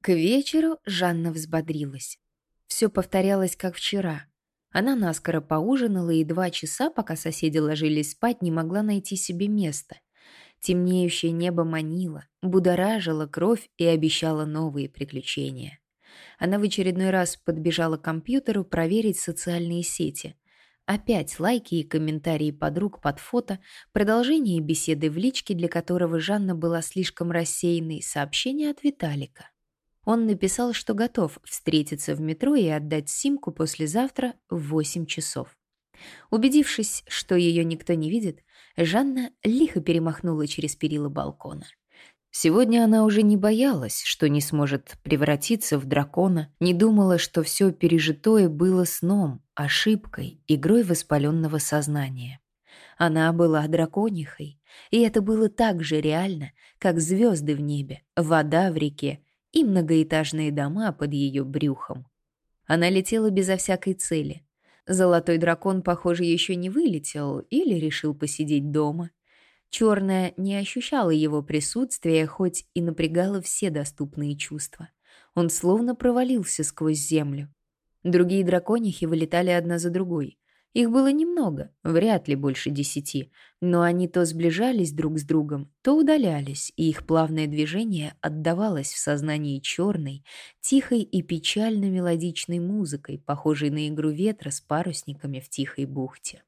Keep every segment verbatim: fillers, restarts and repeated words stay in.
К вечеру Жанна взбодрилась. Все повторялось, как вчера. Она наскоро поужинала и два часа, пока соседи ложились спать, не могла найти себе места. Темнеющее небо манило, будоражило кровь и обещало новые приключения. Она в очередной раз подбежала к компьютеру проверить социальные сети. Опять лайки и комментарии подруг под фото, продолжение беседы в личке, для которого Жанна была слишком рассеянной, сообщение от Виталика. Он написал, что готов встретиться в метро и отдать симку послезавтра в восемь часов. Убедившись, что ее никто не видит, Жанна лихо перемахнула через перила балкона. Сегодня она уже не боялась, что не сможет превратиться в дракона, не думала, что все пережитое было сном, ошибкой, игрой воспаленного сознания. Она была драконихой, и это было так же реально, как звезды в небе, вода в реке и многоэтажные дома под ее брюхом. Она летела безо всякой цели. Золотой дракон, похоже, еще не вылетел или решил посидеть дома. Черная не ощущала его присутствия, хоть и напрягала все доступные чувства. Он словно провалился сквозь землю. Другие драконихи вылетали одна за другой. Их было немного, вряд ли больше десяти, но они то сближались друг с другом, то удалялись, и их плавное движение отдавалось в сознании черной, тихой и печально-мелодичной музыкой, похожей на игру ветра с парусниками в тихой бухте.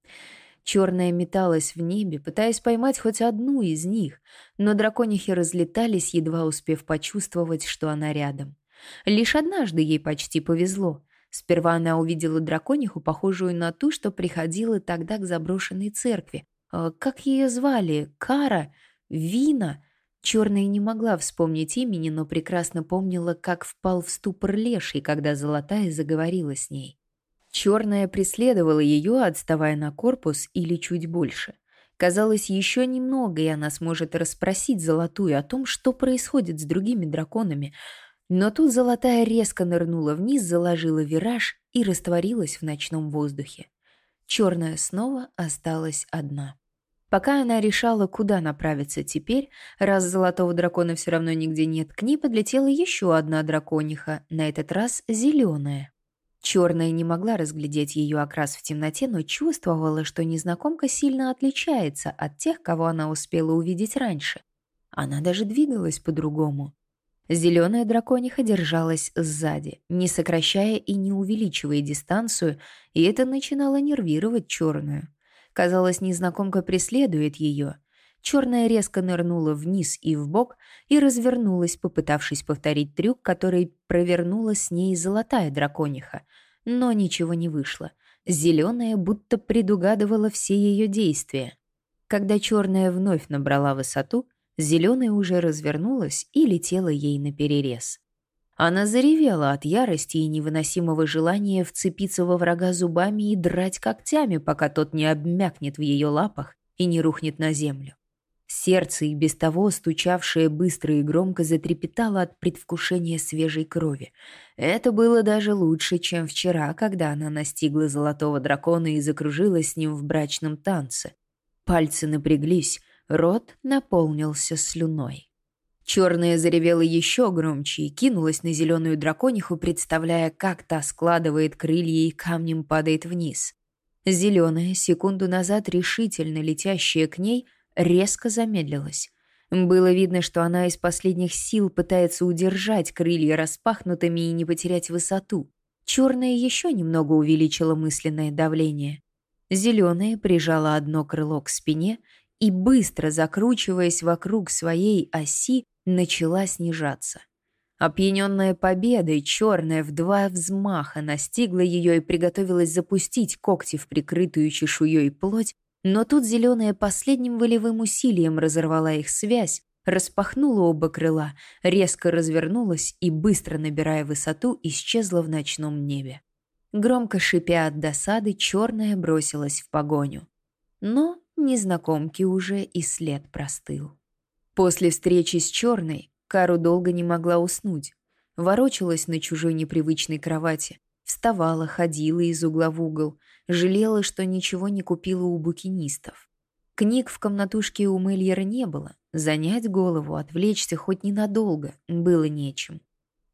Черная металась в небе, пытаясь поймать хоть одну из них, но драконихи разлетались, едва успев почувствовать, что она рядом. Лишь однажды ей почти повезло. Сперва она увидела дракониху, похожую на ту, что приходила тогда к заброшенной церкви. Как ее звали? Кара? Вина? Черная не могла вспомнить имени, но прекрасно помнила, как впал в ступор леший, когда Золотая заговорила с ней. Черная преследовала ее, отставая на корпус или чуть больше. Казалось, еще немного, и она сможет расспросить Золотую о том, что происходит с другими драконами. Но тут Золотая резко нырнула вниз, заложила вираж и растворилась в ночном воздухе. Черная снова осталась одна. Пока она решала, куда направиться теперь, раз Золотого дракона все равно нигде нет, к ней подлетела еще одна дракониха, на этот раз зеленая. Черная не могла разглядеть ее окрас в темноте, но чувствовала, что незнакомка сильно отличается от тех, кого она успела увидеть раньше. Она даже двигалась по-другому. Зеленая дракониха держалась сзади, не сокращая и не увеличивая дистанцию, и это начинало нервировать черную. Казалось, незнакомка преследует ее. Черная резко нырнула вниз и вбок и развернулась, попытавшись повторить трюк, который провернула с ней Золотая дракониха. Но ничего не вышло. Зеленая будто предугадывала все ее действия. Когда черная вновь набрала высоту, зеленая уже развернулась и летела ей наперерез. Она заревела от ярости и невыносимого желания вцепиться во врага зубами и драть когтями, пока тот не обмякнет в ее лапах и не рухнет на землю. Сердце, и без того стучавшее быстро и громко, затрепетало от предвкушения свежей крови. Это было даже лучше, чем вчера, когда она настигла Золотого дракона и закружилась с ним в брачном танце. Пальцы напряглись, рот наполнился слюной. Черная заревела еще громче и кинулась на зеленую дракониху, представляя, как та складывает крылья и камнем падает вниз. Зеленая, секунду назад решительно летящая к ней, резко замедлилась. Было видно, что она из последних сил пытается удержать крылья распахнутыми и не потерять высоту. Черная еще немного увеличила мысленное давление. Зеленая прижала одно крыло к спине и, быстро закручиваясь вокруг своей оси, начала снижаться. Опьяненная победой, черная в два взмаха настигла ее и приготовилась запустить когти в прикрытую чешуей плоть, но тут зеленая последним волевым усилием разорвала их связь, распахнула оба крыла, резко развернулась и, быстро набирая высоту, исчезла в ночном небе. Громко шипя от досады, черная бросилась в погоню. Но незнакомки уже и след простыл. После встречи с черной Кару долго не могла уснуть. Ворочалась на чужой непривычной кровати, вставала, ходила из угла в угол, жалела, что ничего не купила у букинистов. Книг в комнатушке у Мельера не было, занять голову, отвлечься хоть ненадолго было нечем.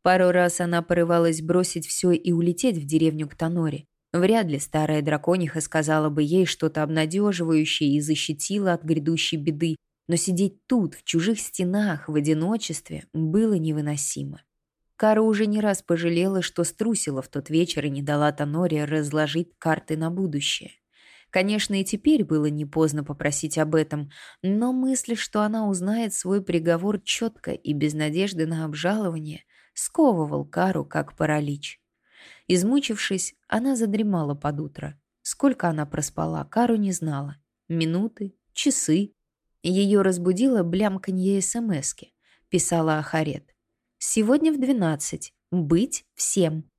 Пару раз она порывалась бросить все и улететь в деревню к Таноре. Вряд ли старая дракониха сказала бы ей что-то обнадеживающее и защитила от грядущей беды, но сидеть тут, в чужих стенах, в одиночестве, было невыносимо. Кара уже не раз пожалела, что струсила в тот вечер и не дала Таноре разложить карты на будущее. Конечно, и теперь было не поздно попросить об этом, но мысль, что она узнает свой приговор четко и без надежды на обжалование, сковывал Кару как паралич. Измучившись, она задремала под утро. Сколько она проспала, Кару не знала. Минуты, часы. Ее разбудило блямканье эсэмэски. Писала Ахарет. «Сегодня в двенадцать. Быть всем».